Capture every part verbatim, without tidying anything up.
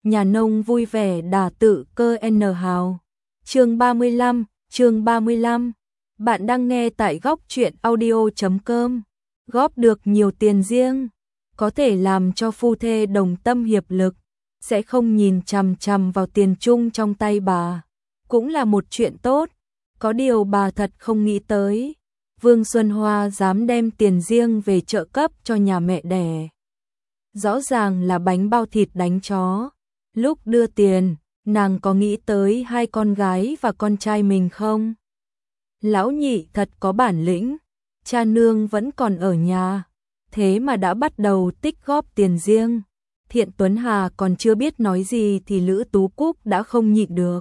nhà nông vui vẻ đả tự cơ N hào. Chương ba mươi lăm, chương ba mươi lăm. Bạn đang nghe tại góc truyện audio chấm com. Góp được nhiều tiền riêng, có thể làm cho phu thê đồng tâm hiệp lực, sẽ không nhìn chằm chằm vào tiền chung trong tay bà. Cũng là một chuyện tốt, có điều bà thật không nghĩ tới. Vương Xuân Hoa dám đem tiền riêng về trợ cấp cho nhà mẹ đẻ. Rõ ràng là bánh bao thịt đánh chó. Lúc đưa tiền, nàng có nghĩ tới hai con gái và con trai mình không? Lão nhị thật có bản lĩnh, cha nương vẫn còn ở nhà, thế mà đã bắt đầu tích góp tiền riêng. Thiện Tuấn Hà còn chưa biết nói gì thì Lữ Tú Cúc đã không nhịn được.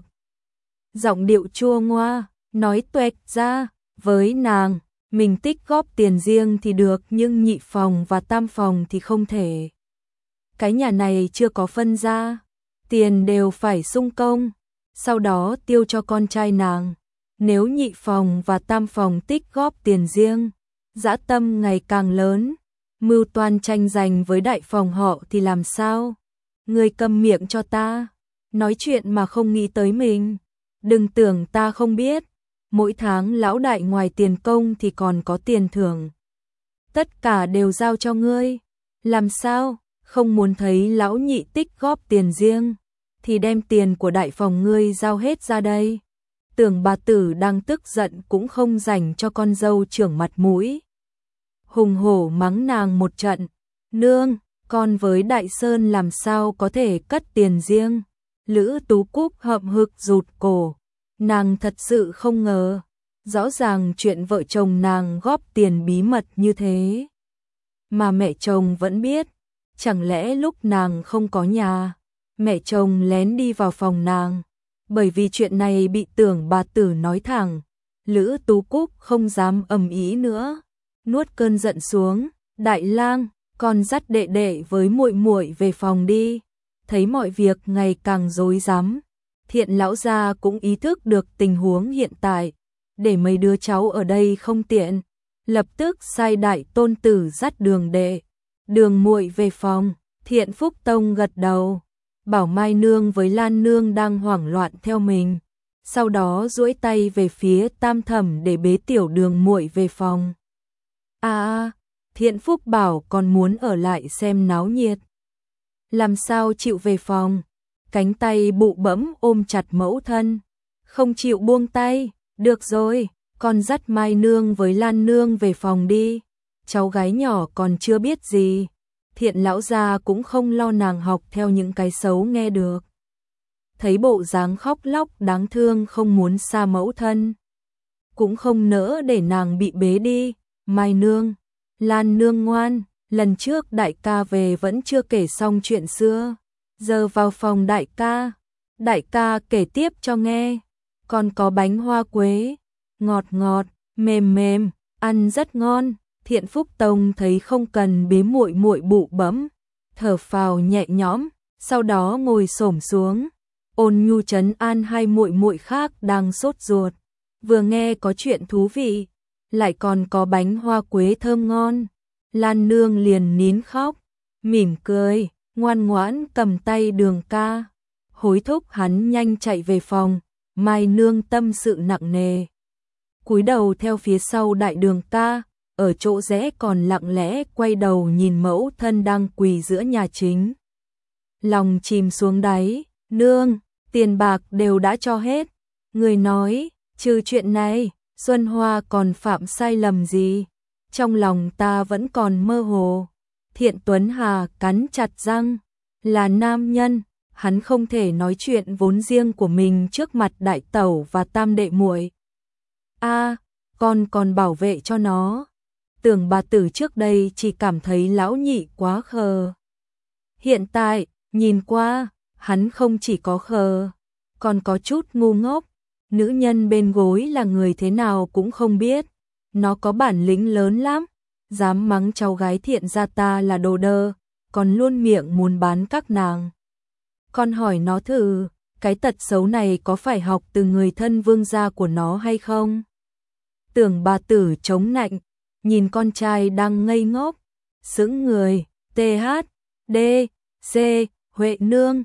Giọng điệu chua ngoa, nói tuẹt ra, với nàng, mình tích góp tiền riêng thì được nhưng nhị phòng và tam phòng thì không thể. Cái nhà này chưa có phân ra, tiền đều phải sung công, sau đó tiêu cho con trai nàng. Nếu nhị phòng và tam phòng tích góp tiền riêng, dã tâm ngày càng lớn, mưu toan tranh giành với đại phòng họ thì làm sao? Ngươi câm miệng cho ta, nói chuyện mà không nghĩ tới mình. Đừng tưởng ta không biết, mỗi tháng lão đại ngoài tiền công thì còn có tiền thưởng. Tất cả đều giao cho ngươi, làm sao? Không muốn thấy lão nhị tích góp tiền riêng, thì đem tiền của đại phòng ngươi giao hết ra đây. Tưởng bà tử đang tức giận cũng không dành cho con dâu trưởng mặt mũi. Hùng hổ mắng nàng một trận, nương, con với Đại Sơn làm sao có thể cất tiền riêng. Lữ Tú Cúc hậm hực rụt cổ, nàng thật sự không ngờ, rõ ràng chuyện vợ chồng nàng góp tiền bí mật như thế. Mà mẹ chồng vẫn biết, chẳng lẽ lúc nàng không có nhà, mẹ chồng lén đi vào phòng nàng. Bởi vì chuyện này bị tưởng bà tử nói thẳng, Lữ Tú Cúc không dám ầm ĩ nữa, nuốt cơn giận xuống, Đại lang, con dắt đệ đệ với muội muội về phòng đi. Thấy mọi việc ngày càng rối rắm, Thiện lão gia cũng ý thức được tình huống hiện tại, để mấy đứa cháu ở đây không tiện, lập tức sai đại tôn tử dắt Đường đệ, Đường muội về phòng. Thiện Phúc Tông gật đầu, bảo Mai nương với Lan nương đang hoảng loạn theo mình, sau đó duỗi tay về phía Tam thẩm để bế tiểu Đường muội về phòng. À, Thiện Phúc bảo còn muốn ở lại xem náo nhiệt. Làm sao chịu về phòng? Cánh tay bụ bẫm ôm chặt mẫu thân, không chịu buông tay. Được rồi, con dắt Mai nương với Lan nương về phòng đi. Cháu gái nhỏ còn chưa biết gì. Thiện lão gia cũng không lo nàng học theo những cái xấu nghe được. Thấy bộ dáng khóc lóc đáng thương không muốn xa mẫu thân, cũng không nỡ để nàng bị bế đi. Mai nương, Lan nương ngoan, lần trước đại ca về vẫn chưa kể xong chuyện xưa, giờ vào phòng đại ca, đại ca kể tiếp cho nghe. Còn có bánh hoa quế, ngọt ngọt, mềm mềm, ăn rất ngon. Thiện Phúc Tông thấy không cần bế muội muội bụ bẫm, thở phào nhẹ nhõm, sau đó ngồi xổm xuống, ôn nhu trấn an hai muội muội khác đang sốt ruột. Vừa nghe có chuyện thú vị, lại còn có bánh hoa quế thơm ngon, Lan nương liền nín khóc, mỉm cười, ngoan ngoãn cầm tay Đường ca, hối thúc hắn nhanh chạy về phòng. Mai nương tâm sự nặng nề, cúi đầu theo phía sau đại Đường ca, ở chỗ rẽ còn lặng lẽ quay đầu nhìn mẫu thân đang quỳ giữa nhà chính. Lòng chìm xuống đáy, nương, tiền bạc đều đã cho hết. Người nói, trừ chuyện này, Xuân Hoa còn phạm sai lầm gì? Trong lòng ta vẫn còn mơ hồ. Thiện Tuấn Hà cắn chặt răng, là nam nhân, hắn không thể nói chuyện vốn riêng của mình trước mặt đại tẩu và tam đệ muội. A, con còn bảo vệ cho nó. Tưởng bà tử trước đây chỉ cảm thấy lão nhị quá khờ. Hiện tại, nhìn qua, hắn không chỉ có khờ, còn có chút ngu ngốc. Nữ nhân bên gối là người thế nào cũng không biết. Nó có bản lĩnh lớn lắm, dám mắng cháu gái Thiện gia ta là đồ đơ, còn luôn miệng muốn bán các nàng. Con hỏi nó thử, cái tật xấu này có phải học từ người thân vương gia của nó hay không? Tưởng bà tử chống nạnh, nhìn con trai đang ngây ngốc, sững người. T H D C Huệ nương,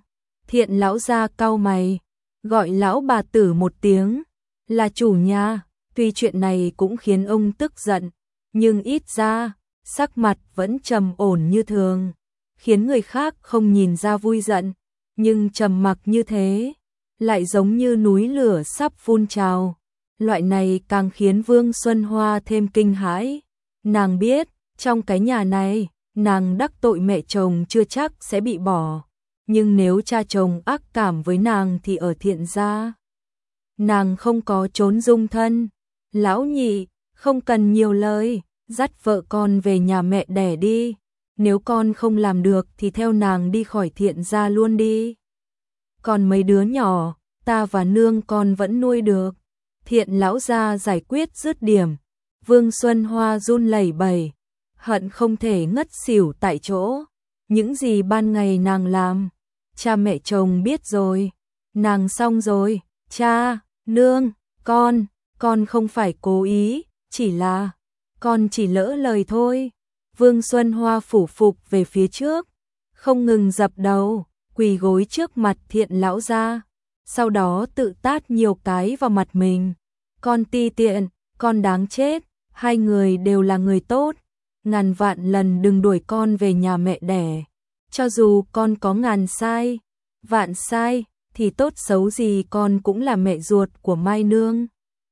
Thiện lão gia cau mày, gọi lão bà tử một tiếng, là chủ nhà, tuy chuyện này cũng khiến ông tức giận, nhưng ít ra, sắc mặt vẫn trầm ổn như thường, khiến người khác không nhìn ra vui giận, nhưng trầm mặc như thế, lại giống như núi lửa sắp phun trào. Loại này càng khiến Vương Xuân Hoa thêm kinh hãi. Nàng biết, trong cái nhà này, nàng đắc tội mẹ chồng chưa chắc sẽ bị bỏ. Nhưng nếu cha chồng ác cảm với nàng thì ở Thiện gia, nàng không có trốn dung thân. Lão nhị, không cần nhiều lời, dắt vợ con về nhà mẹ đẻ đi. Nếu con không làm được thì theo nàng đi khỏi Thiện gia luôn đi. Còn mấy đứa nhỏ, ta và nương con vẫn nuôi được. Thiện lão gia giải quyết dứt điểm. Vương Xuân Hoa run lẩy bẩy, hận không thể ngất xỉu tại chỗ. Những gì ban ngày nàng làm, cha mẹ chồng biết rồi. Nàng xong rồi, cha, nương, con, con không phải cố ý, chỉ là, con chỉ lỡ lời thôi. Vương Xuân Hoa phủ phục về phía trước, không ngừng dập đầu, quỳ gối trước mặt Thiện lão gia, sau đó tự tát nhiều cái vào mặt mình. Con ti tiện, con đáng chết, hai người đều là người tốt, ngàn vạn lần đừng đuổi con về nhà mẹ đẻ. Cho dù con có ngàn sai, vạn sai, thì tốt xấu gì con cũng là mẹ ruột của Mai nương,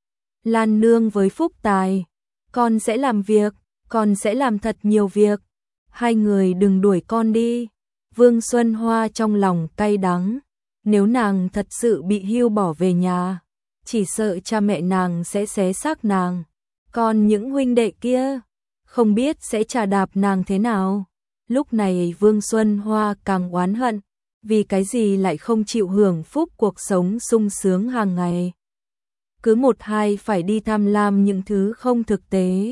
Lan nương với Phúc Tài. Con sẽ làm việc, con sẽ làm thật nhiều việc. Hai người đừng đuổi con đi. Vương Xuân Hoa trong lòng cay đắng, nếu nàng thật sự bị hưu bỏ về nhà, chỉ sợ cha mẹ nàng sẽ xé xác nàng. Còn những huynh đệ kia, không biết sẽ trà đạp nàng thế nào. Lúc này Vương Xuân Hoa càng oán hận, vì cái gì lại không chịu hưởng phúc cuộc sống sung sướng hàng ngày. Cứ một hai phải đi tham lam những thứ không thực tế.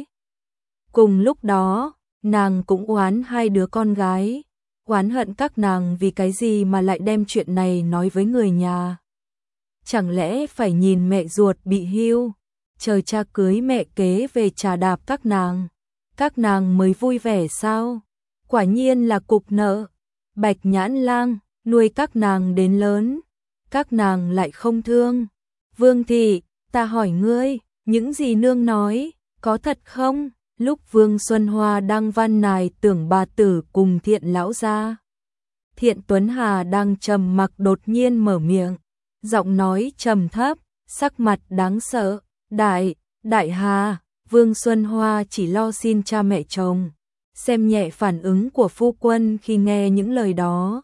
Cùng lúc đó, nàng cũng oán hai đứa con gái, oán hận các nàng vì cái gì mà lại đem chuyện này nói với người nhà. Chẳng lẽ phải nhìn mẹ ruột bị hưu, chờ cha cưới mẹ kế về trà đạp các nàng, các nàng mới vui vẻ sao? Quả nhiên là cục nợ. Bạch Nhãn Lang nuôi các nàng đến lớn, các nàng lại không thương. Vương thị, ta hỏi ngươi, những gì nương nói, có thật không? Lúc Vương Xuân Hoa đang van nài Tưởng bà tử cùng Thiện lão gia, Thiện Tuấn Hà đang trầm mặc đột nhiên mở miệng, giọng nói trầm thấp, sắc mặt đáng sợ. Đại, đại Hà. Vương Xuân Hoa chỉ lo xin cha mẹ chồng, xem nhẹ phản ứng của phu quân khi nghe những lời đó.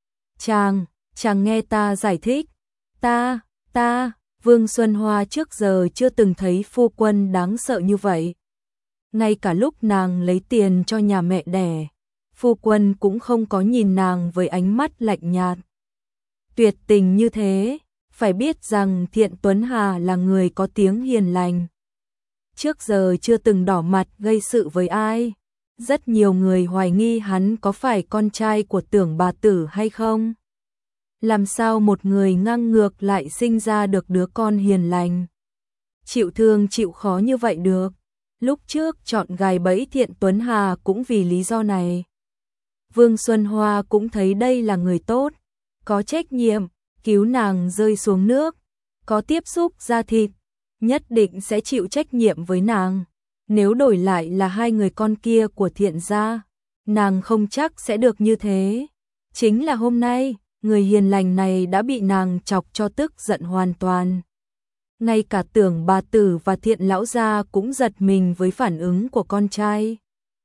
Chàng, chàng nghe ta giải thích. Ta, ta, Vương Xuân Hoa trước giờ chưa từng thấy phu quân đáng sợ như vậy. Ngay cả lúc nàng lấy tiền cho nhà mẹ đẻ, phu quân cũng không có nhìn nàng với ánh mắt lạnh nhạt, tuyệt tình như thế. Phải biết rằng Thiện Tuấn Hà là người có tiếng hiền lành, trước giờ chưa từng đỏ mặt gây sự với ai. Rất nhiều người hoài nghi hắn có phải con trai của Tưởng bà tử hay không. Làm sao một người ngang ngược lại sinh ra được đứa con hiền lành, chịu thương chịu khó như vậy được. Lúc trước chọn gài bẫy Thiện Tuấn Hà cũng vì lý do này. Vương Xuân Hoa cũng thấy đây là người tốt, có trách nhiệm, cứu nàng rơi xuống nước, có tiếp xúc da thịt, nhất định sẽ chịu trách nhiệm với nàng. Nếu đổi lại là hai người con kia của Thiện gia, nàng không chắc sẽ được như thế. Chính là hôm nay, người hiền lành này đã bị nàng chọc cho tức giận hoàn toàn. Ngay cả Tưởng bà tử và Thiện lão gia cũng giật mình với phản ứng của con trai.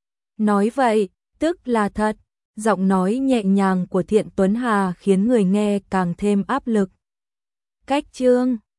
Nói vậy, tức là thật. Giọng nói nhẹ nhàng của Thiện Tuấn Hà khiến người nghe càng thêm áp lực. Cách chương